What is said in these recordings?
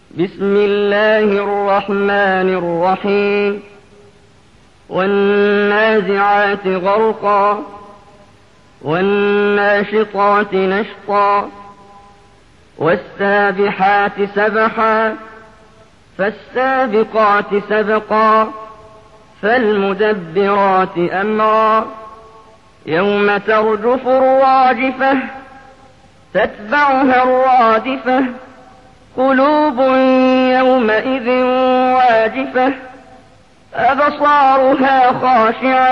بسم الله الرحمن الرحيم والنازعات غرقا والناشطات نشطا والسابحات سبحا فالسابقات سبقا فالمدبرات أمرا يوم ترجف الراجفة تتبعها الرادفة قلوب يومئذ واجفة أبصارها خاشعة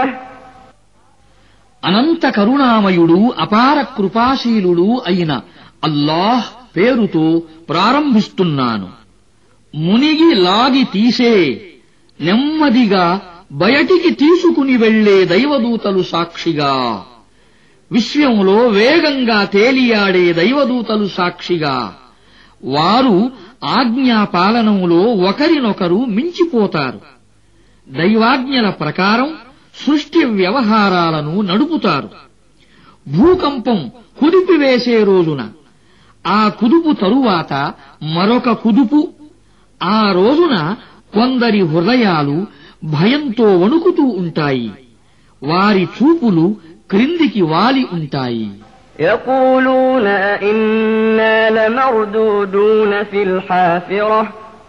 అనంత కరుణామయుడు అపార కృపాశీలుడు అయిన అల్లాహ్ పేరుతో ప్రారంభిస్తున్నాను. మునిగి లాగి తీసే, నెమ్మదిగా బయటికి తీసుకుని వెళ్లే దైవదూతలు సాక్షిగా, విశ్వంలో వేగంగా తేలియాడే దైవదూతలు సాక్షిగా, వారు ఆజ్ఞాపాలనంలో ఒకరినొకరు మించిపోతారు. దైవాజ్ఞల ప్రకారం సృష్టి వ్యవహారాలను నడుపుతారు. భూకంపం కుదిపివేసే రోజున ఆ కుదుపు తరువాత మరొక కుదుపు, ఆ రోజున కొందరి హృదయాలు భయంతో వణుకుతూ ఉంటాయి. వారి చూపులు క్రిందికి వాలి ఉంటాయి. يقولون أئنا لمردودون في الحافرة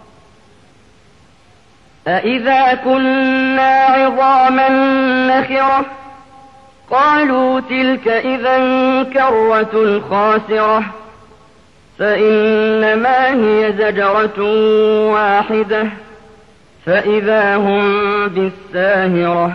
أئذا كنا عظاما نخرة قالوا تلك إذا كرة خاسرة فإنما هي زجرة واحدة فإذا هم بالساهرة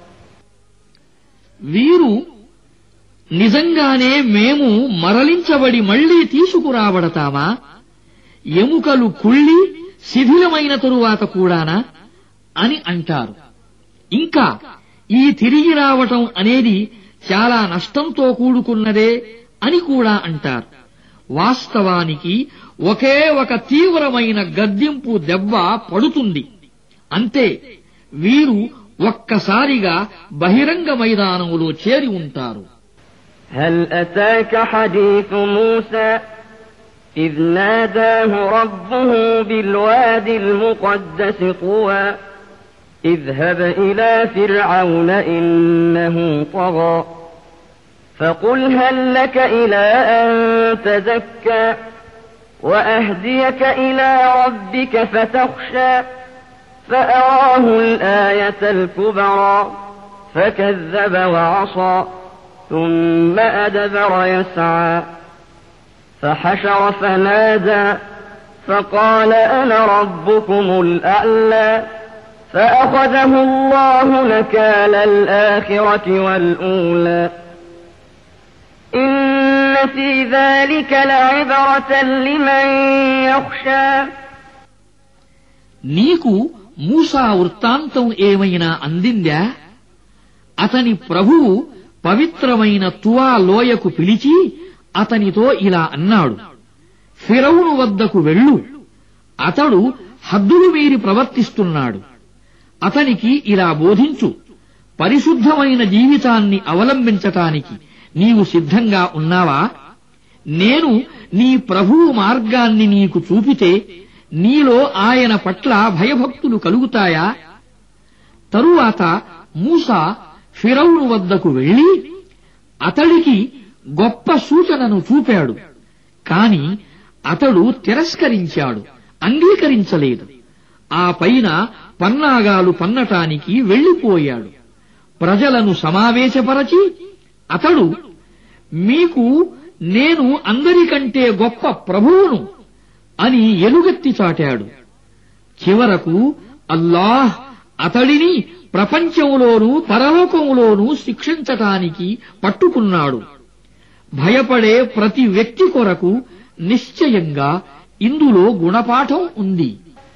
వీరు నిజంగానే మేము మరలించబడి మళ్లీ తీసుకురాబడతామా? ఎముకలు కుళ్ళి శిథిలమైన తరువాత కూడానా అని అంటారు. ఇంకా ఈ తిరిగి రావటం అనేది చాలా నష్టంతో కూడుకున్నదే అని కూడా అంటారు. వాస్తవానికి ఒకే ఒక తీవ్రమైన గద్దింపు దెబ్బ పడుతుంది. అంతే, వీరు ఒక్కసారిగా బహిరంగ మైదానంలో చేరి ఉంటారు. هل أتاك حديث موسى إذ ناداه ربه بالوادي المقدس طوى اذهب إلى فرعون إنه طغى فقل هل لك إلى أن تزكى وأهديك إلى ربك فتخشى فأراه الآية الكبرى فكذب وعصى ثم أدبر يسعى فحشر فنادى فقال أنا ربكم الأعلى فأخذه الله نكال الآخرة والأولى إن في ذلك لعبرة لمن يخشى నీకు మూసా వృత్తాంతం ఏమైనా అందిందా? అతని ప్రభువు పవిత్రమైన తువా లోయకు పిలిచి అతనితో ఇలా అన్నాడు, ఫిరౌను వద్దకు వెళ్ళు, అతడు హద్దులు మీరి ప్రవర్తిస్తున్నాడు. అతనికి ఇలా బోధించు, పరిశుద్ధమైన జీవితాన్ని అవలంబించటానికి నీవు సిద్ధంగా ఉన్నావా? నేను నీ ప్రభువు మార్గాన్ని నీకు చూపితే నీలో ఆయన పట్ల భయభక్తులు కలుగుతాయా? తరువాత మూసా ఫిరౌను వద్దకు వెళ్లి అతడికి గొప్ప సూచనను చూపాడు. కాని అతడు తిరస్కరించాడు, అంగీకరించలేదు. ఆ పైన పన్నాగాలు పన్నటానికి వెళ్లిపోయాడు. ప్రజలను సమావేశపరచి అతడు, మీకు నేను అందరికంటే గొప్ప ప్రభువును అని ఎలుగెత్తి చాటాడు. చివరకు అల్లాహ్ అతడిని ప్రపంచంలోనూ పరలోకంలోనూ శిక్షించటానికి పట్టుకున్నాడు. భయపడే ప్రతి వ్యక్తి కొరకు నిశ్చయంగా ఇందులో గుణపాఠం ఉంది.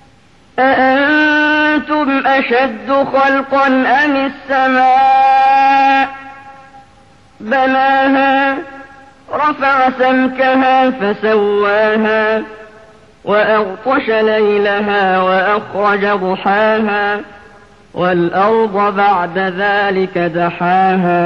أأنتم أشد خلقا أم السماء بناها رفع سمكها فسواها وأغطش ليلها وأخرج ضحاها والأرض بعد ذلك دحاها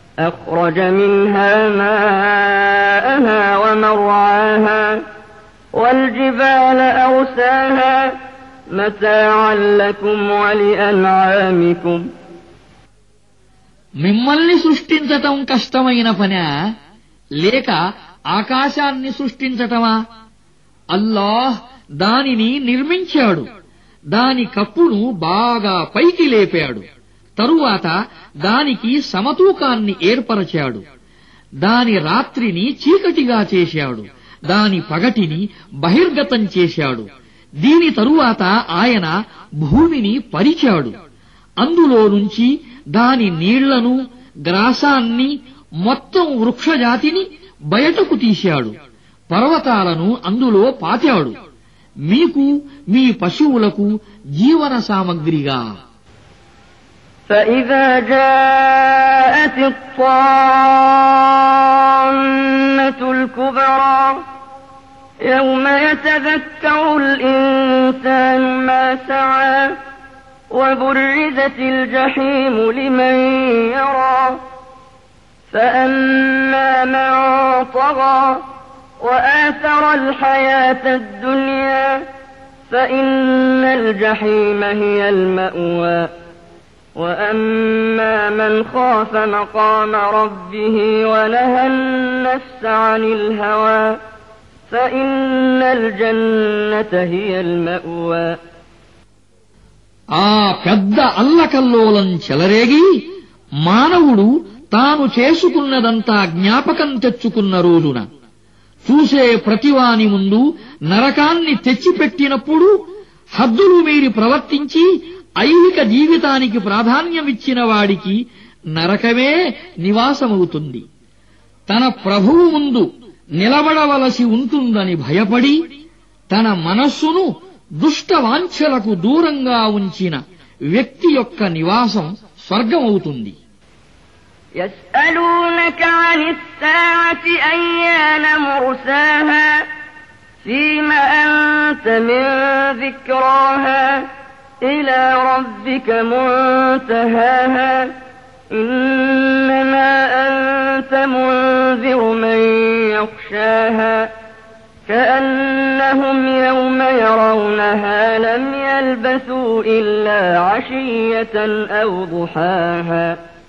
أخرج منها ماءها ومرعاها والجبال أرساها متاعا لكم ولأنعامكم మిమ్మల్ని సృష్టించటం కష్టమైన పనా లేక ఆకాశాన్ని సృష్టించటమా? అల్లాహ్ దానిని నిర్మించాడు, దాని కప్పును బాగా పైకి లేపాడు, తరువాత దానికి సమతూకాన్ని ఏర్పరచాడు, దాని రాత్రిని చీకటిగా చేశాడు, దాని పగటిని బహిర్గతం చేశాడు. దీని తరువాత ఆయన భూమిని పరిచాడు, అందులో నుంచి దాని నీళ్లను, గ్రాసాన్ని, మొత్తం వృక్షజాతిని బయటకు తీశాడు, పర్వతాలను అందులో పాతాడు, మీకు మీ పశువులకు జీవన సామగ్రిగా. فإذا جاءت الطامة الكبرى يوم يتذكر الإنسان ما سعى وبرزت الجحيم لمن يرى فأما من طغى وآثر الحياة الدنيا فإن الجحيم هي المأوى وأما من خاف مقام ربه ونهى النفس عن الهوى فإن الجنة هي المأوى. ఆ పెద్ద అల్లకల్లోలం చెలరేగి మానవుడు తాను చేసుకున్నదంతా జ్ఞాపకం తెచ్చుకున్న రోజున చూసే ప్రతివాని ముందు నరకాన్ని తెచ్చిపెట్టినప్పుడు హద్దులు మీరి ప్రవర్తించి ఐహిక జీవితానికి ప్రాధాన్యమిచ్చిన వాడికి నరకమే నివాసమవుతుంది. తన ప్రభువు ముందు నిలబడవలసి ఉంటుందని భయపడి తన మనస్సును దుష్టవాంఛలకు దూరంగా ఉంచిన వ్యక్తి యొక్క నివాసం స్వర్గమవుతుంది. يسألونك عن الساعة أيان مرساها فيم أنت من ذكراها إلى ربك منتهاها إنما أنت منذر من يخشاها كأنهم يوم يرونها لم يلبثوا إلا عشية أو ضحاها.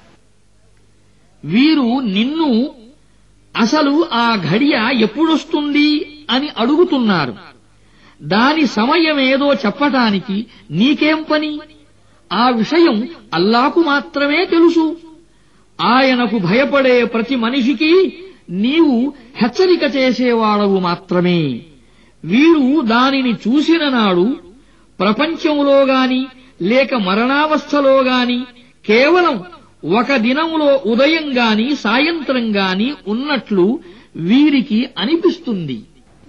వీరు నిన్ను అసలు ఆ ఘడియ ఎప్పుడొస్తుంది అని అడుగుతున్నారు. దాని సమయమేదో చెప్పటానికి నీకేం పని? ఆ విషయం అల్లాకు మాత్రమే తెలుసు. ఆయనకు భయపడే ప్రతి మనిషికి నీవు హెచ్చరిక చేసేవాడవు మాత్రమే. వీరు దానిని చూసిన నాడు ప్రపంచంలో గాని లేక మరణావస్థలో గాని కేవలం ఒక దినంలో ఉదయం గాని సాయంత్రం గాని ఉన్నట్లు వీరికి అనిపిస్తుంది.